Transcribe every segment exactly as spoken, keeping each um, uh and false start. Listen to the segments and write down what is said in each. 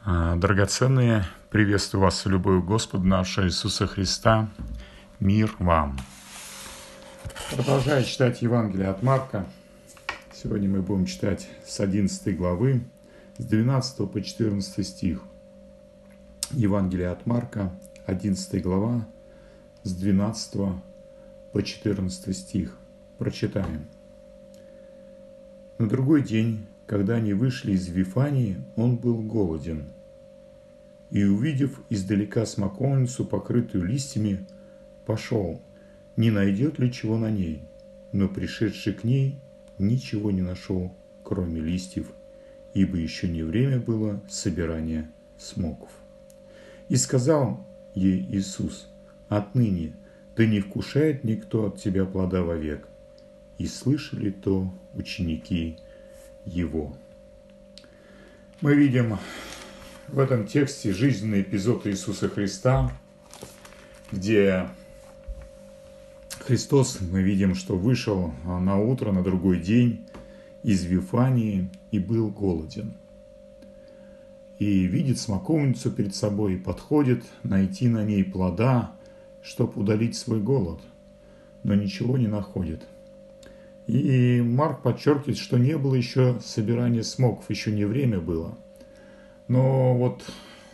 А, Драгоценные, приветствую вас в любовь Господа нашего Иисуса Христа. Мир вам. Продолжая читать Евангелие от Марка. Сегодня мы будем читать с одиннадцатой главы, с двенадцатого по четырнадцатый стих. Евангелие от Марка, одиннадцатая глава, с двенадцатого по четырнадцатый стих. Прочитаем. На другой день, когда они вышли из Вифании, он был голоден. И, увидев издалека смоковницу, покрытую листьями, пошел, не найдет ли чего на ней. Но пришедший к ней ничего не нашел, кроме листьев, ибо еще не время было собирания смоков. И сказал ей Иисус: «Отныне да не вкушает никто от тебя плода вовек». И слышали то ученики Его. Мы видим в этом тексте жизненный эпизод Иисуса Христа, где Христос, мы видим, что вышел на утро, на другой день из Вифании и был голоден. И видит смоковницу перед собой, и подходит найти на ней плода, чтобы удалить свой голод, но ничего не находит. И Марк подчеркивает, что не было еще собирания смоков, еще не время было. Но вот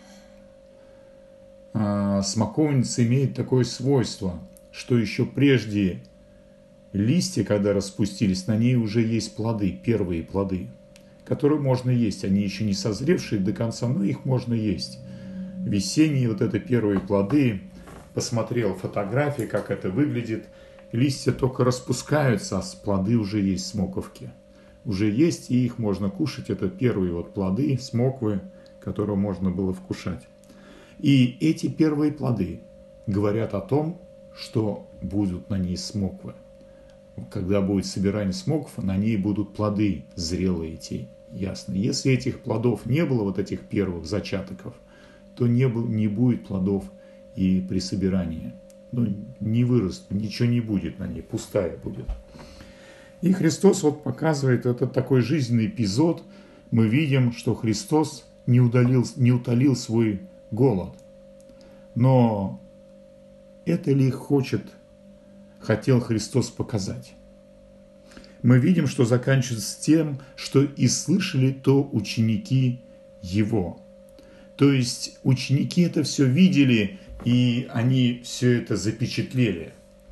а, смоковница имеет такое свойство, что еще прежде листья, когда распустились, на ней уже есть плоды, первые плоды, которые можно есть. Они еще не созревшие до конца, но их можно есть. Весенние вот это первые плоды. Посмотрел фотографии, как это выглядит. Листья только распускаются, а плоды уже есть, смоковки. Уже есть, и их можно кушать. Это первые вот плоды, смоквы, которые можно было вкушать. И эти первые плоды говорят о том, что будут на ней смоквы. Когда будет собирание смоков, на ней будут плоды зрелые идти. Ясно. Если этих плодов не было, вот этих первых зачатоков, то не, был, не будет плодов и при собирании. Ну, не вырастет, ничего не будет на ней, пустая будет. И Христос вот показывает этот такой жизненный эпизод. Мы видим, что Христос не, удалил, не утолил свой голод. Но это ли хочет, хотел Христос показать? Мы видим, что заканчивается тем, что и слышали то ученики Его. То есть ученики это все видели, и они все это запечатлели.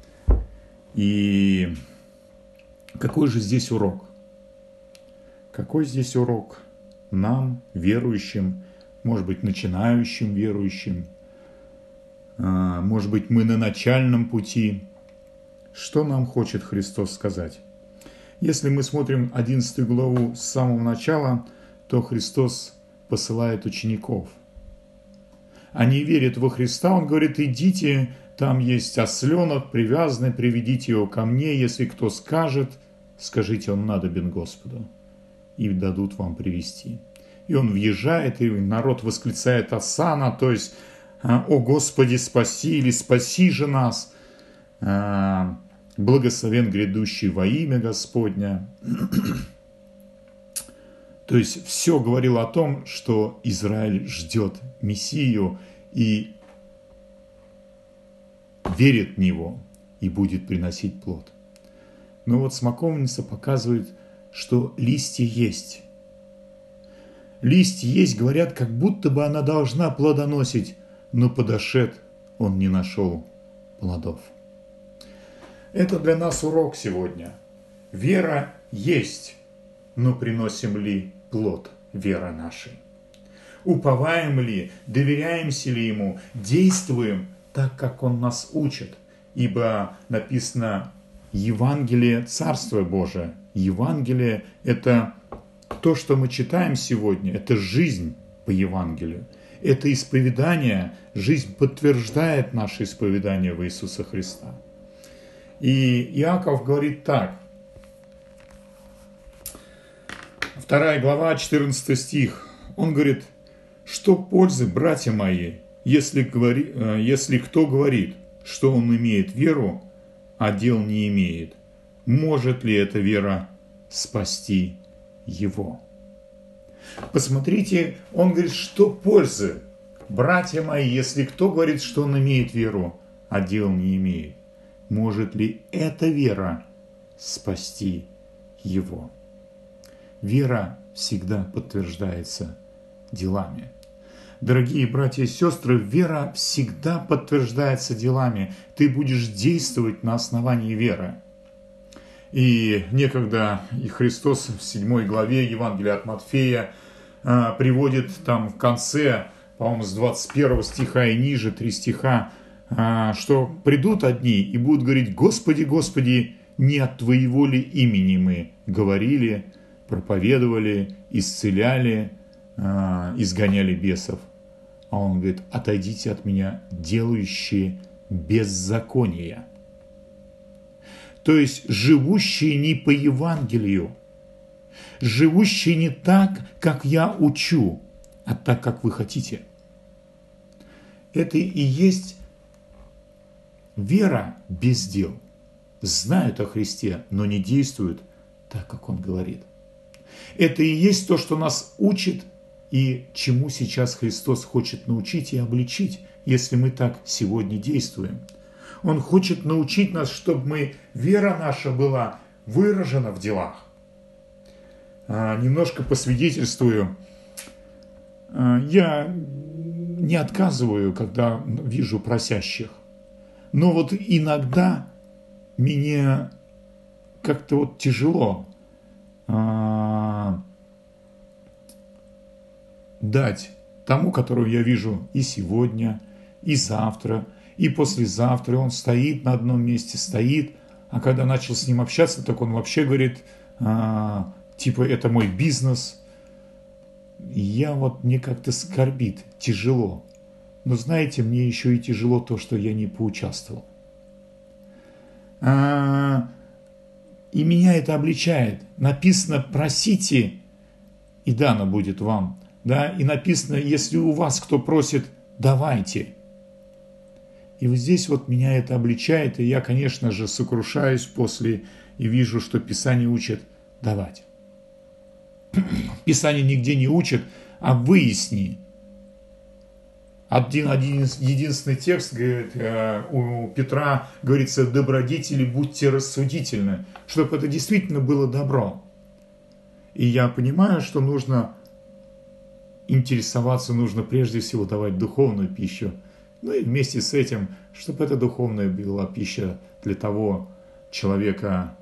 И какой же здесь урок? Какой здесь урок нам, верующим, может быть, начинающим верующим, может быть, мы на начальном пути? Что нам хочет Христос сказать? Если мы смотрим одиннадцатую главу с самого начала, то Христос посылает учеников. Они верят во Христа, Он говорит: идите, там есть осленок привязанный, приведите его ко мне, если кто скажет, скажите, он надобен Господу, и дадут вам привести. И он въезжает, и народ восклицает осанна, то есть: «О Господи, спаси» или «Спаси же нас», «Благословен грядущий во имя Господня». То есть все говорило о том, что Израиль ждет Мессию и верит в Него и будет приносить плод. Но вот смоковница показывает, что листья есть. Листья есть, говорят, как будто бы она должна плодоносить, но подошед, он не нашел плодов. Это для нас урок сегодня. Вера есть, но приносим ли плод веры нашей? Уповаем ли, доверяемся ли Ему, действуем так, как Он нас учит? Ибо написано Евангелие Царства Божия. Евангелие – это то, что мы читаем сегодня, это жизнь по Евангелию. Это исповедание, жизнь подтверждает наше исповедание в Иисуса Христа. И Иаков говорит так. Вторая глава, четырнадцатый стих. Он говорит: «Что пользы, братья мои, если, говори, если кто говорит, что он имеет веру, а дел не имеет? Может ли эта вера спасти его?» Посмотрите, он говорит, что пользы, братья мои, если кто говорит, что он имеет веру, а дел не имеет. Может ли эта вера спасти его? Вера всегда подтверждается делами. Дорогие братья и сестры, вера всегда подтверждается делами. Ты будешь действовать на основании веры. И некогда и Христос в седьмой главе Евангелия от Матфея приводит там в конце, по-моему, с двадцать первого стиха и ниже, три стиха, что придут одни и будут говорить: «Господи, Господи, не от Твоего ли имени мы говорили, проповедовали, исцеляли, изгоняли бесов?» А он говорит: «Отойдите от меня, делающие беззакония». То есть живущие не по Евангелию, живущие не так, как я учу, а так, как вы хотите. Это и есть вера без дел. Знают о Христе, но не действуют так, как Он говорит. Это и есть то, что нас учит и чему сейчас Христос хочет научить и обличить, если мы так сегодня действуем. Он хочет научить нас, чтобы мы, вера наша была выражена в делах. А, немножко посвидетельствую. А, я не отказываю, когда вижу просящих. Но вот иногда мне как-то вот тяжело а, дать тому, которого я вижу и сегодня, и завтра, и послезавтра. Он стоит на одном месте, стоит, а когда начал с ним общаться, так он вообще говорит, а, типа, это мой бизнес. И я вот, мне как-то скорбит, тяжело. Но знаете, мне еще и тяжело то, что я не поучаствовал. А, и меня это обличает. Написано: просите, и дано будет вам. Да? И написано: если у вас кто просит, давайте. И вот здесь вот меня это обличает, и я, конечно же, сокрушаюсь после и вижу, что Писание учит давать. Писание нигде не учит, а выясни. Один, один единственный текст, говорит, у Петра говорится: добродетели, будьте рассудительны, чтобы это действительно было добро. И я понимаю, что нужно интересоваться, нужно прежде всего давать духовную пищу. Ну и вместе с этим, чтобы эта духовная была пища для того человека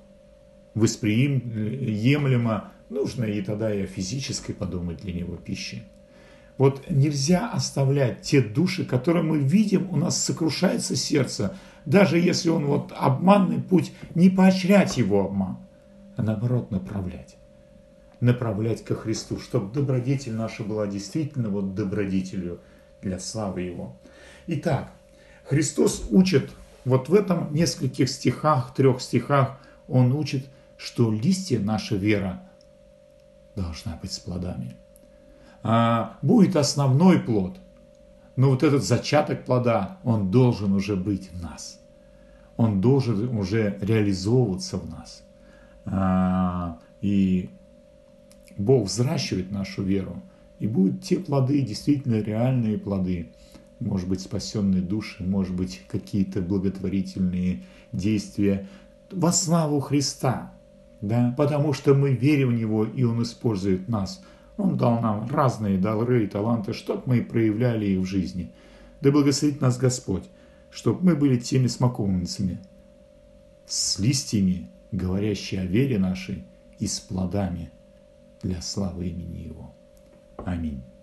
восприемлема, нужно и тогда и о физической подумать для него пищи. Вот нельзя оставлять те души, которые мы видим, у нас сокрушается сердце, даже если он вот обманный путь, не поощрять его обман, а наоборот направлять. Направлять ко Христу, чтобы добродетель наша была действительно вот добродетелью для славы Его. Итак, Христос учит вот в этом нескольких стихах, трех стихах, Он учит, что листья, наша вера, должна быть с плодами. А, будет основной плод, но вот этот зачаток плода, он должен уже быть в нас. Он должен уже реализовываться в нас. А, и Бог взращивает нашу веру, и будут те плоды, действительно реальные плоды. Может быть, спасенные души, может быть, какие-то благотворительные действия во славу Христа. Да? Потому что мы верим в Него, и Он использует нас. Он дал нам разные дары и таланты, чтобы мы проявляли их в жизни. Да благословит нас Господь, чтобы мы были теми смоковницами, с листьями, говорящие о вере нашей, и с плодами для славы имени Его. Аминь.